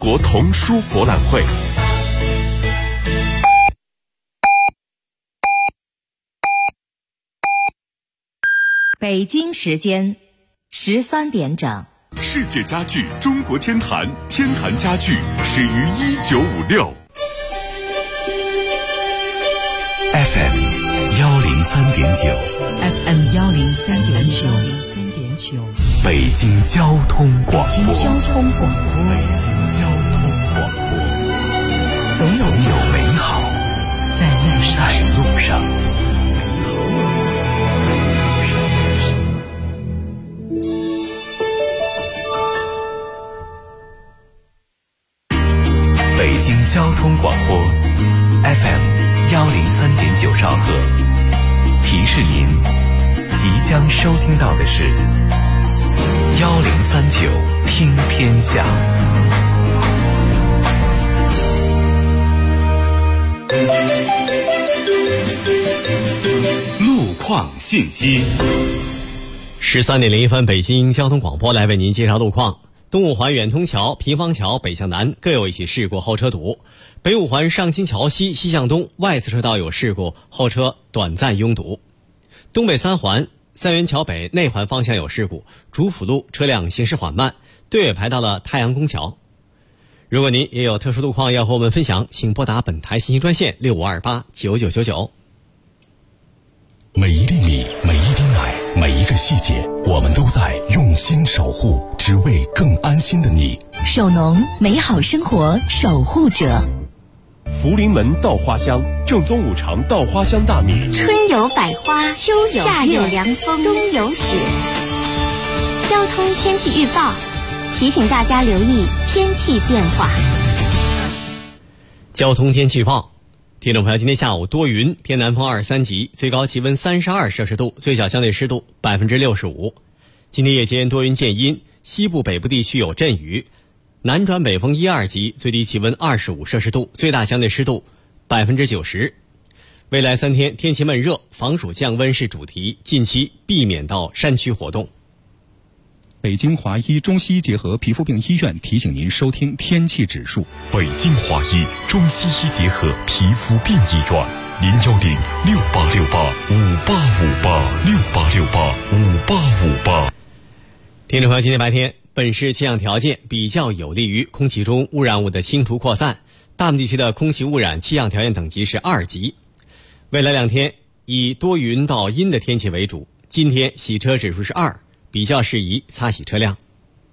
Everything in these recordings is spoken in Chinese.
国童书博览会。 北京时间13点整。 世界家具中国天坛，天坛家具始于1956。 FM 103.9 FM 103.9 北京交通广播。 北京交通广播，总有美好在路上。 北京交通广播 FM 103.9兆赫，提示您即将收听到的是1039听天下。 路况信息。 13点01分，北京交通广播来为您介绍路况。东五环远通桥、平房桥北向南各有一起事故，后车堵；北五环上清桥西西向东外侧车道有事故，后车短暂拥堵。东北三环三元桥北内环方向有事故，主辅路车辆行驶缓慢，队尾排到了太阳宫桥。如果您也有特殊路况要和我们分享，请拨打本台信息专线65289999。 每一粒米，每一滴奶，每一个细节，我们都在用心守护，只为更安心的你。 首农，美好生活守护者。 福临门稻花香，正宗五常稻花香大米。 春有百花，秋有夏有凉风，冬有雪。交通天气预报提醒大家留意天气变化。 交通天气预报，听众朋友，今天下午多云，偏南风2-3级，最高气温32摄氏度，最小相对湿度65%。今天夜间多云见阴，西部北部地区有阵雨，南转北风1-2级，最低气温25摄氏度，最大相对湿度90%。未来3天天气闷热，防暑降温是主题，近期避免到山区活动。 北京华医中西医结合皮肤病医院提醒您收听天气指数。 北京华医中西医结合皮肤病医院，0868585858，68685858。 听众朋友，今天白天本市气象条件比较有利于空气中污染物的清除扩散，大部分地区的空气污染气象条件等级是2级。未来2天以多云到阴的天气为主，今天洗车指数是2，比较适宜擦洗车辆。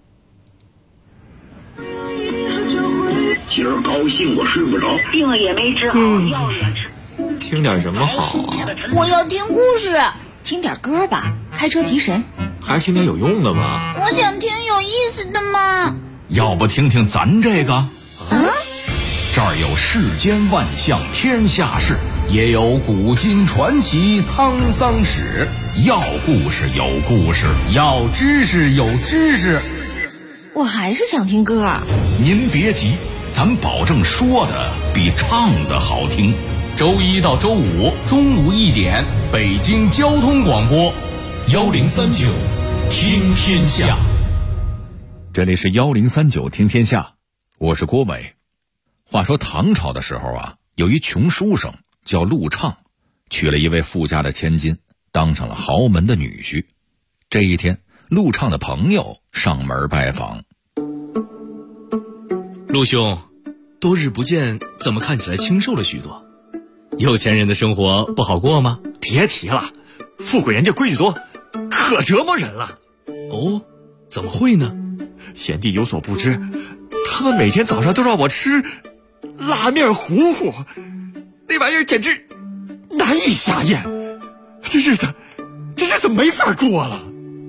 今儿高兴我睡不着， 病了也没治好，药也吃。 听点什么好啊？ 我要听故事。听点歌吧，开车提神。 还是听点有用的吧。 我想听有意思的嘛。 要不听听咱这个？这儿有世间万象天下事，也有古今传奇沧桑史。要故事有故事，要知识有知识。 我还是想听歌。 您别急，咱保证说的比唱的好听。周1到周5中午1点，北京交通广播1039听天下。这里是1039听天下，我是郭伟。话说唐朝的时候啊，有一穷书生叫陆畅，娶了一位富家的千金，当上了豪门的女婿。这一天，陆畅的朋友上门拜访。 陆兄，多日不见，怎么看起来清瘦了许多？有钱人的生活不好过吗？ 别提了，富贵人家规矩多，可折磨人了。 哦，怎么会呢？ 贤弟有所不知，他们每天早上都让我吃拉面糊糊，那玩意儿简直难以下咽，这日子没法过了。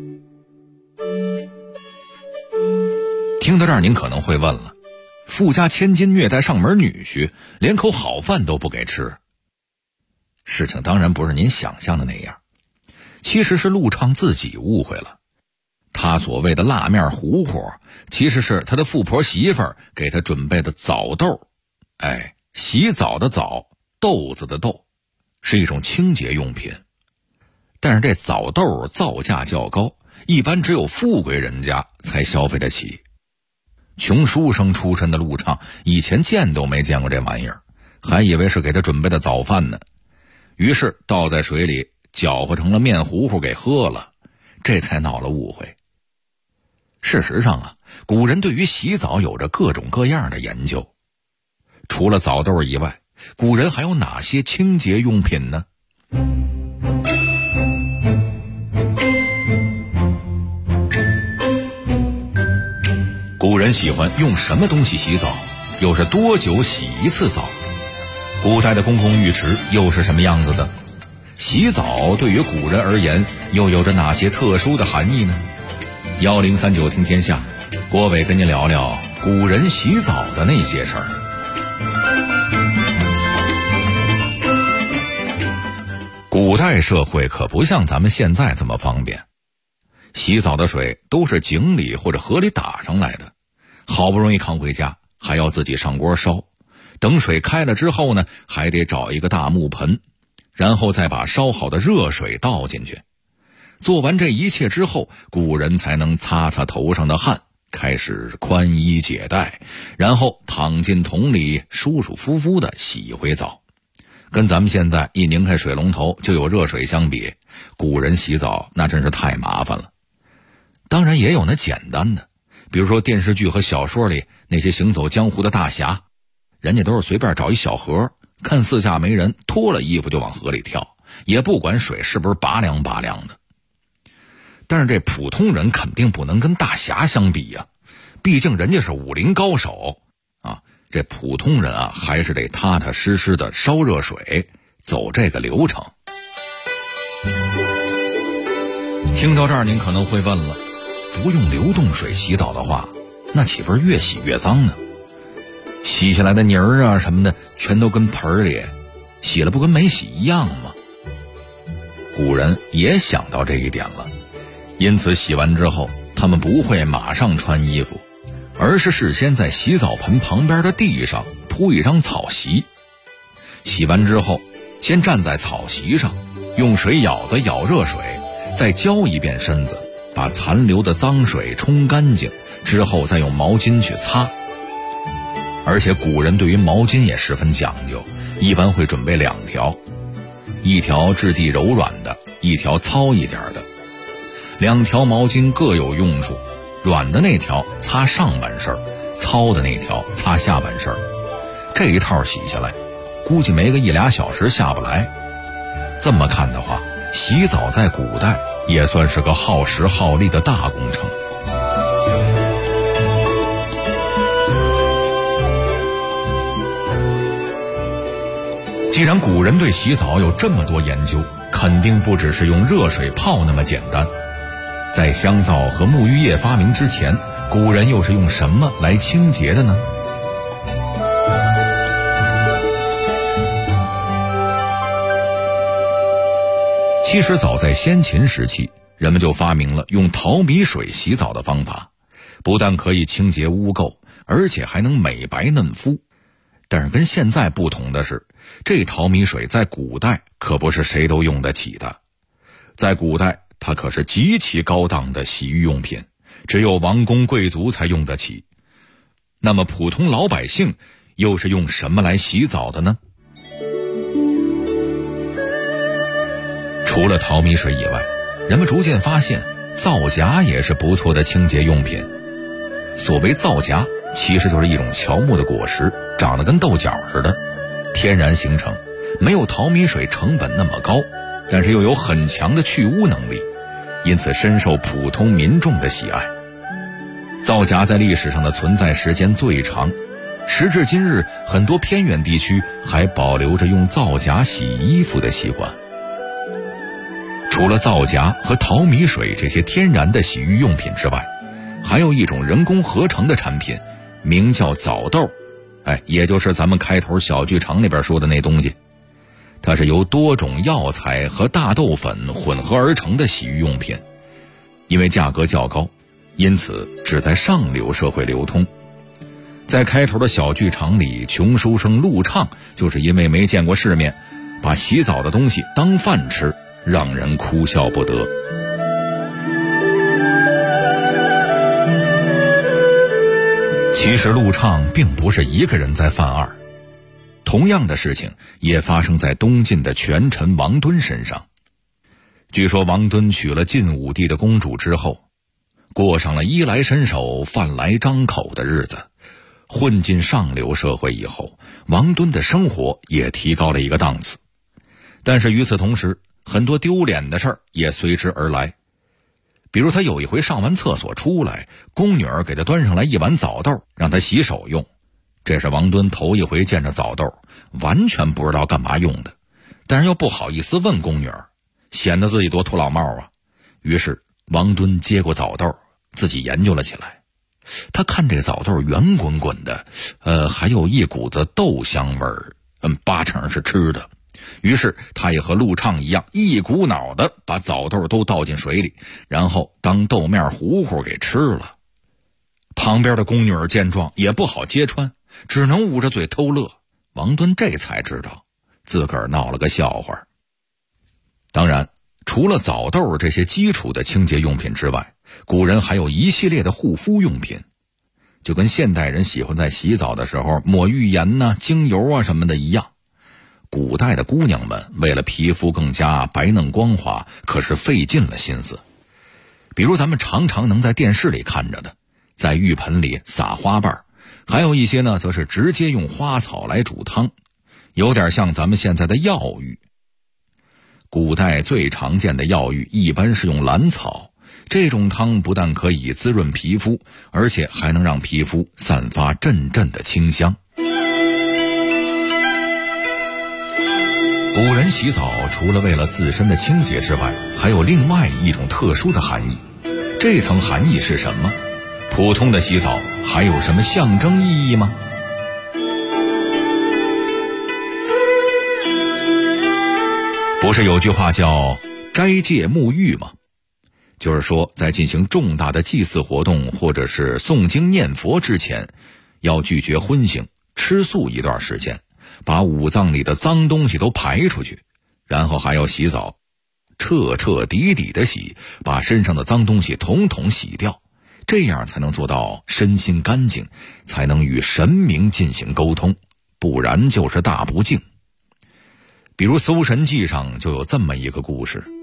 听到这儿，您可能会问了，富家千金虐待上门女婿，连口好饭都不给吃。事情当然不是您想象的那样，其实是陆畅自己误会了。他所谓的辣面糊糊，其实是他的富婆媳妇儿给他准备的澡豆。洗澡的澡，豆子的豆，是一种清洁用品。但是这澡豆造价较高，一般只有富贵人家才消费得起。 穷书生出身的陆畅以前见都没见过这玩意儿，还以为是给他准备的早饭呢，于是倒在水里搅和成了面糊糊给喝了，这才闹了误会。事实上啊，古人对于洗澡有着各种各样的研究。除了澡豆以外，古人还有哪些清洁用品呢？古人喜欢用什么东西洗澡？又是多久洗一次澡？古代的公共浴池又是什么样子的？洗澡对于古人而言又有着哪些特殊的含义呢？1039听天下，郭伟跟您聊聊古人洗澡的那些事儿。古代社会可不像咱们现在这么方便，洗澡的水都是井里或者河里打上来的，好不容易扛回家，还要自己上锅烧，等水开了之后呢，还得找一个大木盆，然后再把烧好的热水倒进去。做完这一切之后，古人才能擦擦头上的汗，开始宽衣解带，然后躺进桶里舒舒服服地洗一回澡。跟咱们现在一拧开水龙头就有热水相比，古人洗澡那真是太麻烦了。当然也有那简单的，比如说电视剧和小说里那些行走江湖的大侠，人家都是随便找一小河，看四下没人，脱了衣服就往河里跳，也不管水是不是拔凉拔凉的。但是这普通人肯定不能跟大侠相比呀，毕竟人家是武林高手啊。这普通人啊，还是得踏踏实实的烧热水，走这个流程。听到这儿您可能会问了，不用流动水洗澡的话，那岂不是越洗越脏呢？洗下来的泥儿啊什么的全都跟盆里，洗了不跟没洗一样吗？古人也想到这一点了，因此洗完之后他们不会马上穿衣服，而是事先在洗澡盆旁边的地上铺一张草席。洗完之后先站在草席上，用水舀子舀热水，再浇一遍身子，把残留的脏水冲干净之后，再用毛巾去擦。而且古人对于毛巾也十分讲究，一般会准备2条，一条质地柔软的，一条糙一点的。2条毛巾各有用处，软的那条擦上半身，糙的那条擦下半身。这一套洗下来，估计没个1-2小时下不来。这么看的话，洗澡在古代也算是个耗时耗力的大工程。既然古人对洗澡有这么多研究，肯定不只是用热水泡那么简单。在香皂和沐浴液发明之前，古人又是用什么来清洁的呢？其实早在先秦时期，人们就发明了用淘米水洗澡的方法，不但可以清洁污垢，而且还能美白嫩肤。但是跟现在不同的是，这淘米水在古代可不是谁都用得起的。在古代，它可是极其高档的洗浴用品，只有王公贵族才用得起。那么普通老百姓又是用什么来洗澡的呢？除了淘米水以外，人们逐渐发现皂荚也是不错的清洁用品。所谓皂荚，其实就是一种乔木的果实，长得跟豆角似的，天然形成，没有淘米水成本那么高，但是又有很强的去污能力，因此深受普通民众的喜爱。皂荚在历史上的存在时间最长，时至今日，很多偏远地区还保留着用皂荚洗衣服的习惯。除了皂荚和淘米水这些天然的洗浴用品之外，还有一种人工合成的产品，名叫澡豆，也就是咱们开头小剧场里边说的那东西。它是由多种药材和大豆粉混合而成的洗浴用品，因为价格较高，因此只在上流社会流通。在开头的小剧场里，穷书生陆畅就是因为没见过世面，把洗澡的东西当饭吃，让人哭笑不得。 其实陆畅并不是一个人在犯二，同样的事情也发生在东晋的权臣王敦身上。据说王敦娶了晋武帝的公主之后，过上了衣来伸手饭来张口的日子。混进上流社会以后，王敦的生活也提高了一个档次。但是与此同时，很多丢脸的事儿也随之而来。比如他有一回上完厕所出来，宫女儿给他端上来一碗枣豆让他洗手用。这是王敦头一回见着枣豆，完全不知道干嘛用的，但是又不好意思问宫女儿，显得自己多土老帽啊。于是王敦接过枣豆自己研究了起来。他看这枣豆圆滚滚的，还有一股子豆香味儿，8成是吃的。于是他也和陆畅一样，一股脑的把枣豆都倒进水里，然后当豆面糊糊给吃了。旁边的宫女儿见状也不好揭穿，只能捂着嘴偷乐。王敦这才知道自个儿闹了个笑话。当然，除了枣豆这些基础的清洁用品之外，古人还有一系列的护肤用品，就跟现代人喜欢在洗澡的时候抹浴盐呐、精油啊什么的一样。古代的姑娘们为了皮肤更加白嫩光滑，可是费尽了心思。比如咱们常常能在电视里看着的，在浴盆里撒花瓣，还有一些呢则是直接用花草来煮汤，有点像咱们现在的药浴。古代最常见的药浴一般是用兰草，这种汤不但可以滋润皮肤，而且还能让皮肤散发阵阵的清香。古人洗澡除了为了自身的清洁之外，还有另外一种特殊的含义。这层含义是什么？普通的洗澡还有什么象征意义吗？不是有句话叫斋戒沐浴吗？就是说在进行重大的祭祀活动或者是诵经念佛之前，要拒绝荤腥，吃素一段时间，把五脏里的脏东西都排出去，然后还要洗澡，彻彻底底的洗，把身上的脏东西统统洗掉，这样才能做到身心干净，才能与神明进行沟通，不然就是大不敬。比如《搜神记》上就有这么一个故事。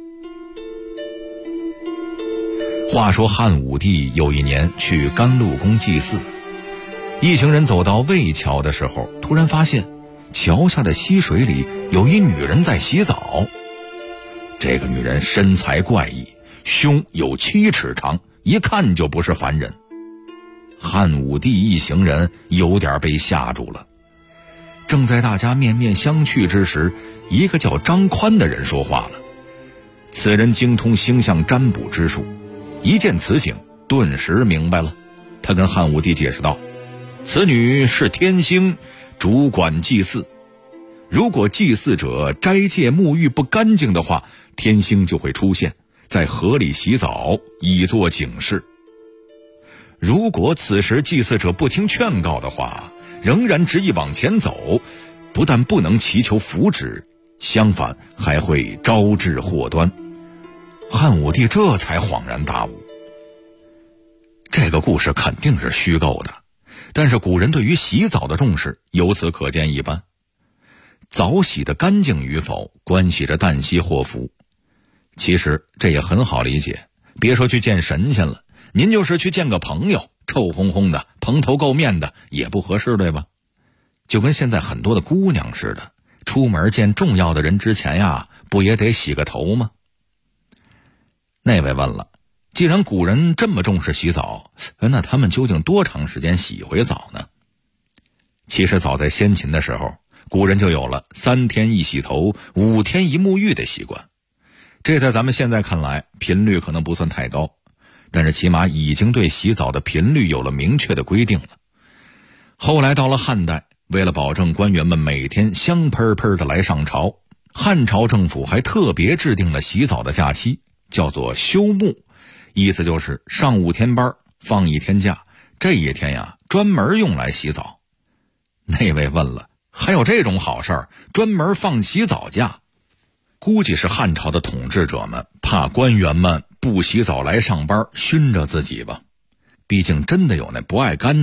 话说汉武帝有一年去甘露宫祭祀，一行人走到魏桥的时候，突然发现桥下的溪水里有一女人在洗澡。这个女人身材怪异，胸有7尺长，一看就不是凡人。汉武帝一行人有点被吓住了。正在大家面面相觑之时，一个叫张宽的人说话了。此人精通星象占卜之术，一见此景顿时明白了。他跟汉武帝解释道，此女是天星，主管祭祀，如果祭祀者斋戒沐浴不干净的话，天星就会出现在河里洗澡，以作警示。如果此时祭祀者不听劝告的话，仍然执意往前走，不但不能祈求福祉，相反还会招致祸端。汉武帝这才恍然大悟，这个故事肯定是虚构的，但是古人对于洗澡的重视由此可见一斑。澡洗得干净与否，关系着旦夕祸福。其实这也很好理解，别说去见神仙了，您就是去见个朋友，臭烘烘的，蓬头垢面的也不合适，对吧？就跟现在很多的姑娘似的，出门见重要的人之前呀，不也得洗个头吗？那位问了，既然古人这么重视洗澡，那他们究竟多长时间洗一回澡呢？其实早在先秦的时候，古人就有了3天一洗头，5天一沐浴的习惯。这在咱们现在看来频率可能不算太高，但是起码已经对洗澡的频率有了明确的规定了。后来到了汉代，为了保证官员们每天香喷喷的来上朝，汉朝政府还特别制定了洗澡的假期，叫做休沐，意思就是上5天班，放1天假，这一天呀专门用来洗澡。那位问了，还有这种好事儿，专门放洗澡假？估计是汉朝的统治者们怕官员们不洗澡来上班熏着自己吧，毕竟真的有那不爱干净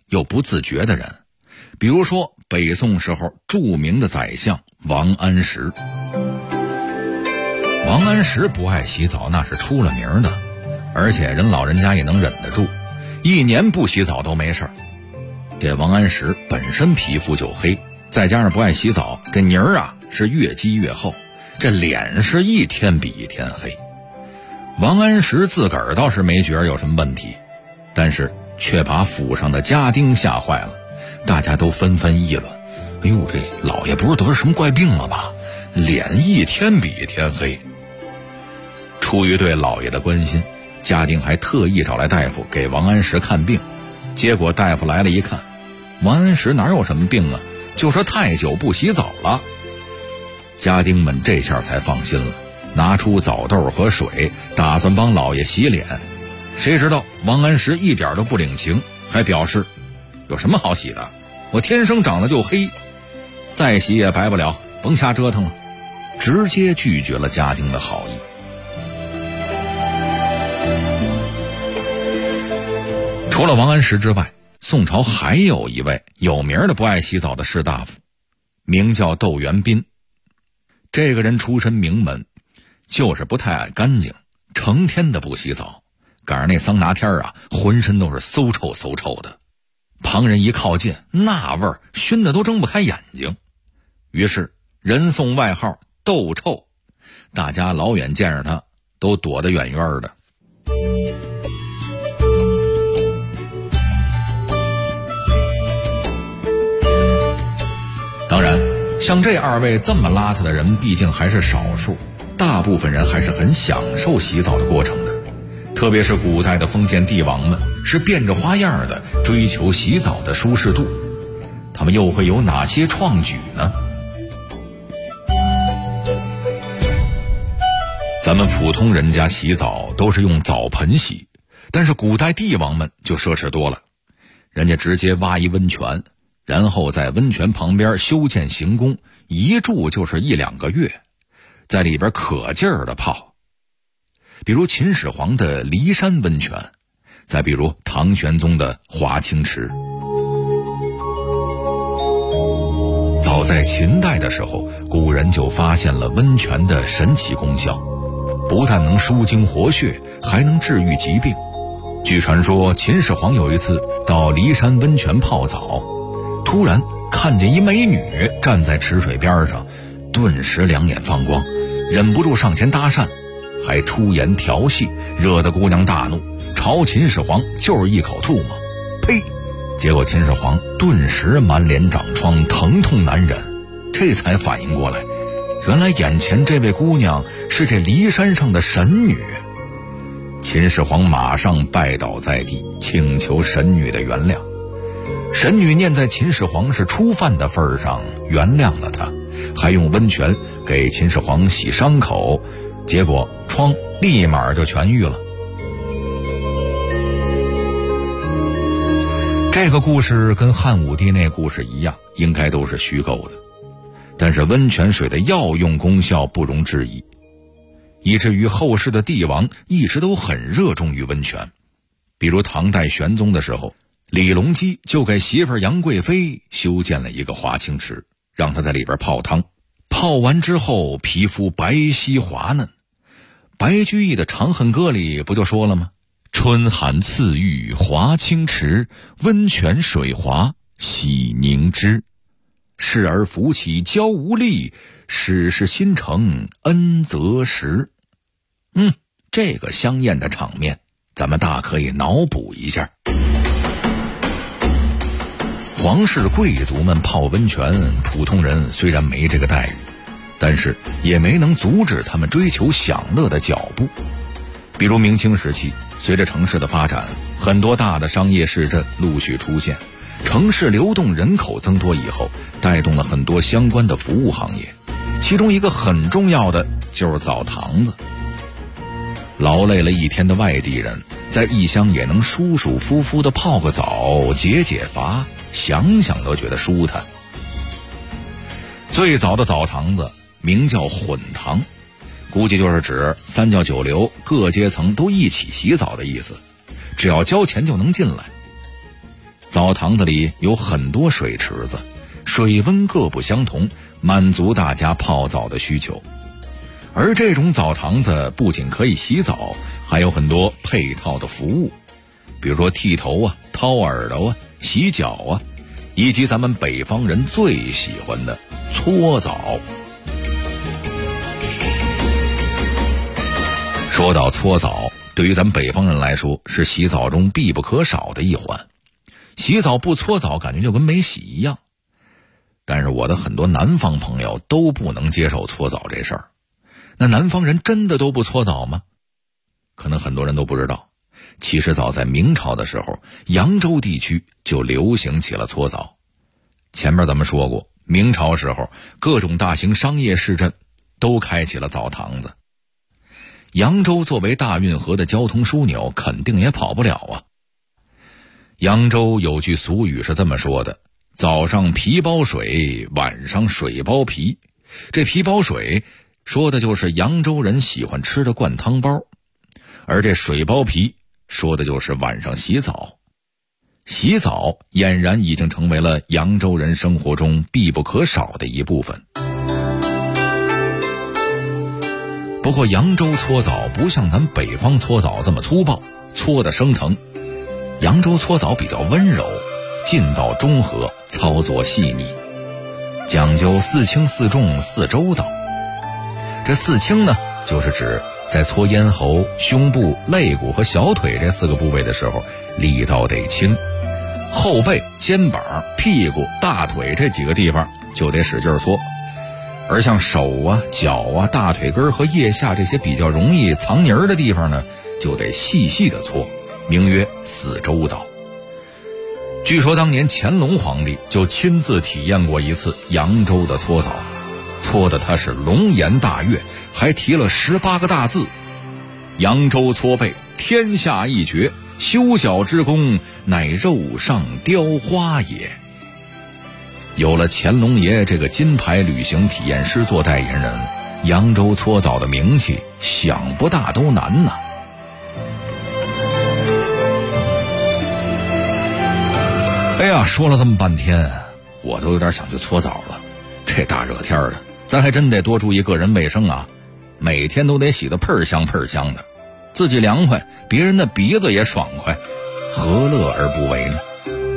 又不自觉的人，比如说北宋时候著名的宰相王安石。王安石不爱洗澡那是出了名的，而且人老人家也能忍得住，1年不洗澡都没事。这王安石本身皮肤就黑，再加上不爱洗澡，这泥儿啊是越积越厚，这脸是一天比一天黑。王安石自个儿倒是没觉得有什么问题，但是却把府上的家丁吓坏了，大家都纷纷议论：哎呦，这老爷不是得了什么怪病了吧？脸一天比一天黑。出于对老爷的关心，家丁还特意找来大夫给王安石看病。结果大夫来了一看，王安石哪有什么病啊，就说太久不洗澡了。家丁们这下才放心了，拿出澡豆和水，打算帮老爷洗脸。谁知道王安石一点都不领情，还表示有什么好洗的，我天生长得就黑，再洗也白不了，甭瞎折腾了，直接拒绝了家丁的好意。除了王安石之外，宋朝还有一位有名的不爱洗澡的士大夫，名叫窦元彬。这个人出身名门，就是不太爱干净，成天的不洗澡，赶上那桑拿天啊，浑身都是馊臭馊臭的，旁人一靠近，那味儿熏得都睁不开眼睛。于是人送外号窦臭，大家老远见着他都躲得远远的。当然，像这2位这么邋遢的人毕竟还是少数，大部分人还是很享受洗澡的过程的。特别是古代的封建帝王们，是变着花样的追求洗澡的舒适度。他们又会有哪些创举呢？咱们普通人家洗澡都是用澡盆洗，但是古代帝王们就奢侈多了，人家直接挖一温泉，然后在温泉旁边修建行宫，一住就是1-2个月，在里边可劲儿的泡。比如秦始皇的骊山温泉，再比如唐玄宗的华清池。早在秦代的时候，古人就发现了温泉的神奇功效，不但能舒筋活血，还能治愈疾病。据传说，秦始皇有一次到骊山温泉泡澡，突然看见一美女站在池水边上，顿时两眼放光，忍不住上前搭讪，还出言调戏，惹得姑娘大怒，朝秦始皇就是一口吐沫。呸！结果秦始皇顿时满脸长疮，疼痛难忍，这才反应过来，原来眼前这位姑娘是这骊山上的神女。秦始皇马上拜倒在地，请求神女的原谅。神女念在秦始皇是初犯的份上，原谅了他，还用温泉给秦始皇洗伤口，结果疮立马就痊愈了。这个故事跟汉武帝那故事一样，应该都是虚构的，但是温泉水的药用功效不容置疑，以至于后世的帝王一直都很热衷于温泉。比如唐代玄宗的时候，李隆基就给媳妇儿杨贵妃修建了一个华清池，让她在里边泡汤，泡完之后皮肤白皙滑嫩。白居易的《长恨歌》里不就说了吗？春寒赐浴华清池，温泉水滑洗凝脂。侍儿扶起娇无力，始是新承恩泽时。这个香艳的场面，咱们大可以脑补一下。皇室贵族们泡温泉，普通人虽然没这个待遇，但是也没能阻止他们追求享乐的脚步。比如明清时期，随着城市的发展，很多大的商业市镇陆续出现，城市流动人口增多以后，带动了很多相关的服务行业，其中一个很重要的就是澡堂子。劳累了一天的外地人，在异乡也能舒舒服服的泡个澡，解解乏，想想都觉得舒坦。最早的澡堂子名叫混堂，估计就是指三教九流各阶层都一起洗澡的意思，只要交钱就能进来。 澡堂子里有很多水池子，水温各不相同，满足大家泡澡的需求。而这种澡堂子不仅可以洗澡，还有很多配套的服务，比如说剃头啊、掏耳朵啊、洗脚啊，以及咱们北方人最喜欢的搓澡。说到搓澡，对于咱北方人来说是洗澡中必不可少的一环，洗澡不搓澡感觉就跟没洗一样。但是我的很多南方朋友都不能接受搓澡这事儿。那南方人真的都不搓澡吗？可能很多人都不知道，其实早在明朝的时候，扬州地区就流行起了搓澡。前面咱们说过，明朝时候各种大型商业市镇都开起了澡堂子。扬州作为大运河的交通枢纽，肯定也跑不了啊。扬州有句俗语是这么说的：早上皮包水，晚上水包皮。这皮包水说的就是扬州人喜欢吃的灌汤包，而这水包皮说的就是晚上洗澡。洗澡俨然已经成为了扬州人生活中必不可少的一部分。不过扬州搓澡不像咱北方搓澡这么粗暴，搓得生疼。扬州搓澡比较温柔，劲道中和，操作细腻，讲究四轻四重四周到。这四轻呢，就是指在搓咽喉、胸部、肋骨和小腿这4个部位的时候，力道得轻。后背、肩膀、屁股、大腿这几个地方就得使劲搓。而像手啊、脚啊、大腿根和腋下这些比较容易藏泥儿的地方呢，就得细细的搓，名曰四周到。据说当年乾隆皇帝就亲自体验过一次扬州的搓澡，搓的他是龙颜大悦，还提了18个大字：扬州搓背天下一绝，修脚之功乃肉上雕花也。有了乾隆爷这个金牌旅行体验师做代言人，扬州搓澡的名气想不大都难呐。哎呀，说了这么半天，我都有点想去搓澡了。这大热天的，咱还真得多注意个人卫生啊，每天都得洗得喷香喷香的，自己凉快，别人的鼻子也爽快，何乐而不为呢？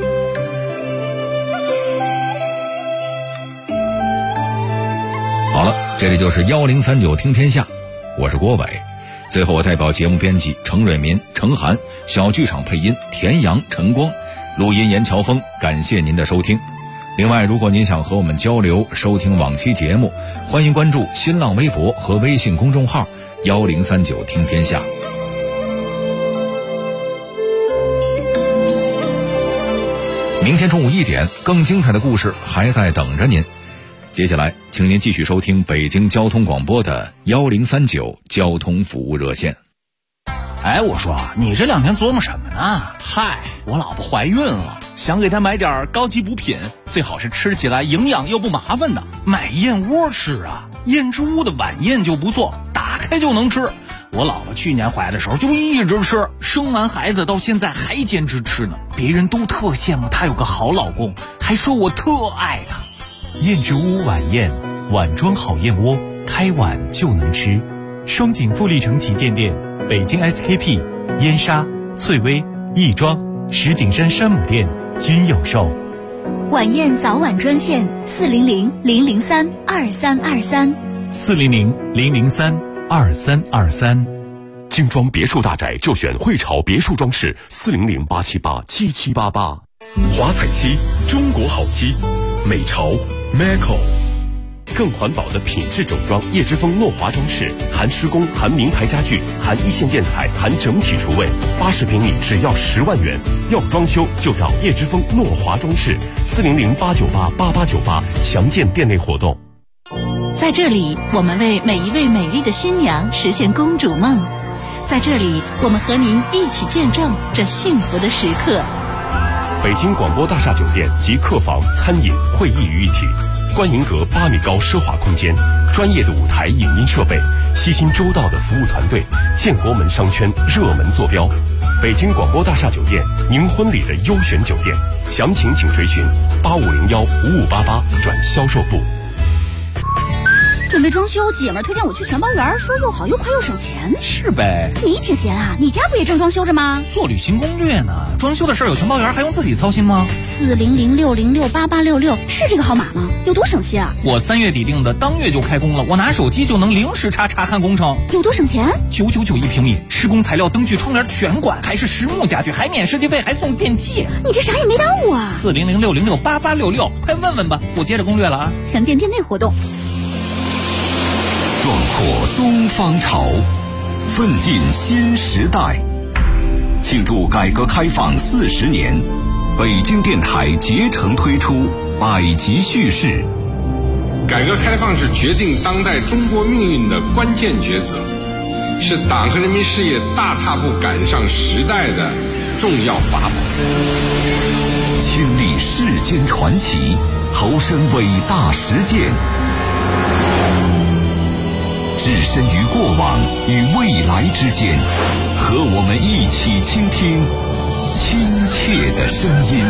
好了，这里就是1039听天下，我是郭伟。最后我代表节目编辑程瑞民、程涵，小剧场配音田阳、陈光，录音严乔峰，感谢您的收听。另外，如果您想和我们交流、收听往期节目，欢迎关注新浪微博和微信公众号1039听天下。明天中午1点，更精彩的故事还在等着您。接下来请您继续收听北京交通广播的1039交通服务热线。 哎，我说你这2天琢磨什么呢？嗨，我老婆怀孕了，想给她买点高级补品，最好是吃起来营养又不麻烦的。买燕窝吃啊，燕之屋的晚宴就不错，打开就能吃。我老婆去年怀的时候就一直吃，生完孩子到现在还坚持吃呢。别人都特羡慕她有个好老公，还说我特爱她。 燕之屋晚宴，碗装好燕窝，开碗就能吃。双井富力城旗舰店、北京 SKP、燕莎、翠微、亦庄、石景山山姆店均有售。 晚宴早晚专线400-003-2323 400-003-2323。 精装别墅大宅就选汇潮别墅装饰，400-878-7788。华彩漆，中国好漆，美潮 Maco。更环保的品质整装，叶之峰诺华装饰，含施工，含名牌家具，含一线建材，含整体厨卫，80平米只要10万元。要装修就找叶之峰诺华装饰，400-898-8898，详见店内活动。 在这里，我们为每一位美丽的新娘实现公主梦。在这里，我们和您一起见证这幸福的时刻。 北京广播大厦酒店及客房、餐饮、会议于一体，观银阁8米高奢华空间，专业的舞台影音设备，悉心周到的服务团队，建国门商圈热门坐标。北京广播大厦酒店，您婚礼的优选酒店。 详情请垂询8501-5588转销售部。 准备装修，姐们儿推荐我去全包园，说又好又快又省钱。 是呗。 你挺闲啊，你家不也正装修着吗？ 做旅行攻略呢。装修的事儿有全包园，还用自己操心吗 ？400-606-8866是这个号码吗？有多省心啊？ 我3月底定的，当月就开工了。我拿手机就能零时差查看工程。 有多省钱 ？999一平米，施工材料、灯具、窗帘全管，还是实木家具，还免设计费，还送电器。 你这啥也没耽误啊 ！400-606-8866，快问问吧。我接着攻略了啊。 详见店内活动。 壮阔东方潮，奋进新时代。庆祝改革开放40年，北京电台竭诚推出百集叙事。 改革开放是决定当代中国命运的关键抉择，是党和人民事业大踏步赶上时代的重要法宝。 亲历世间传奇，投身伟大实践，置身于过往与未来之间，和我们一起倾听亲切的声音。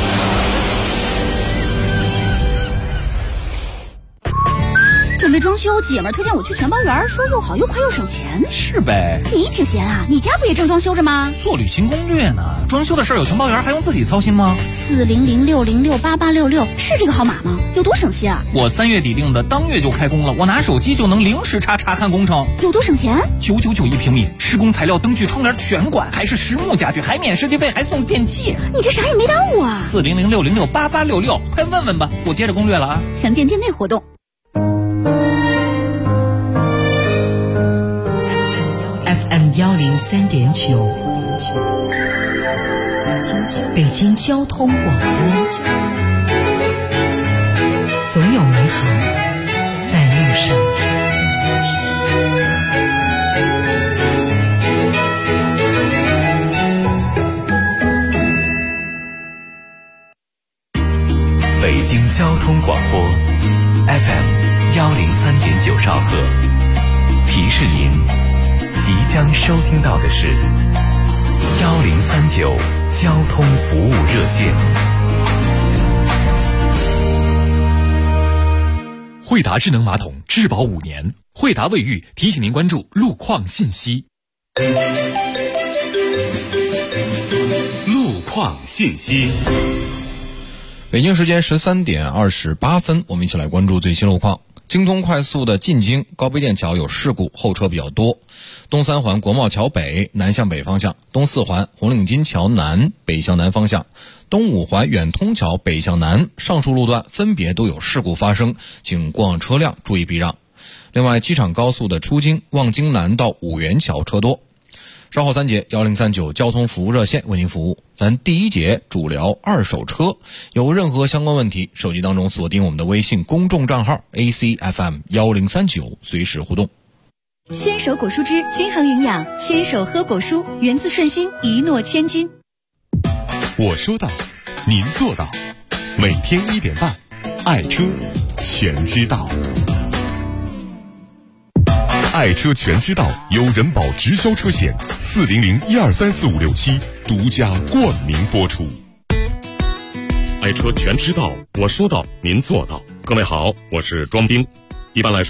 准备装修，姐们儿推荐我去全包园，说又好又快又省钱。 是呗。 你挺闲啊，你家不也正装修着吗？ 做旅行攻略呢。装修的事儿有全包园，还用自己操心吗 ？400-606-8866是这个号码吗？有多省心啊？ 我3月底定的，当月就开工了。我拿手机就能零时差查看工程。 有多省钱 ？999一平米，施工材料、灯具、窗帘全管，还是实木家具，还免设计费，还送电器。 你这啥也没耽误啊 ！400-606-8866，快问问吧。我接着攻略了啊。 详见店内活动。 FM 103.9，北京交通广播，总有美好在路上。 北京交通广播 FM 103.9兆赫，提示您即将收听到的是1039交通服务热线。 惠达智能马桶质保5年，惠达卫浴提醒您关注路况信息。路况信息。 北京时间13点28分，我们一起来关注最新路况。京通快速的进京高碑店桥有事故，后车比较多。东3环国贸桥北南向北方向，东4环红领巾桥南北向南方向，东5环远通桥北向南上述路段分别都有事故发生，请过往车辆注意避让。另外，机场高速的出京望京南到五元桥车多。稍后3节1039交通服务热线为您服务。咱第1节主聊二手车，有任何相关问题，手机当中锁定我们的微信公众账号 ACFM1039，随时互动。 牵手果蔬汁均衡营养，牵手喝果蔬，源自顺心，一诺千金。 我说到，您做到，每天1点半，爱车全知道。爱车全知道由人保直销车险400-1234567独家冠名播出。 爱车全知道，我说到，您做到。各位好，我是庄斌。一般来说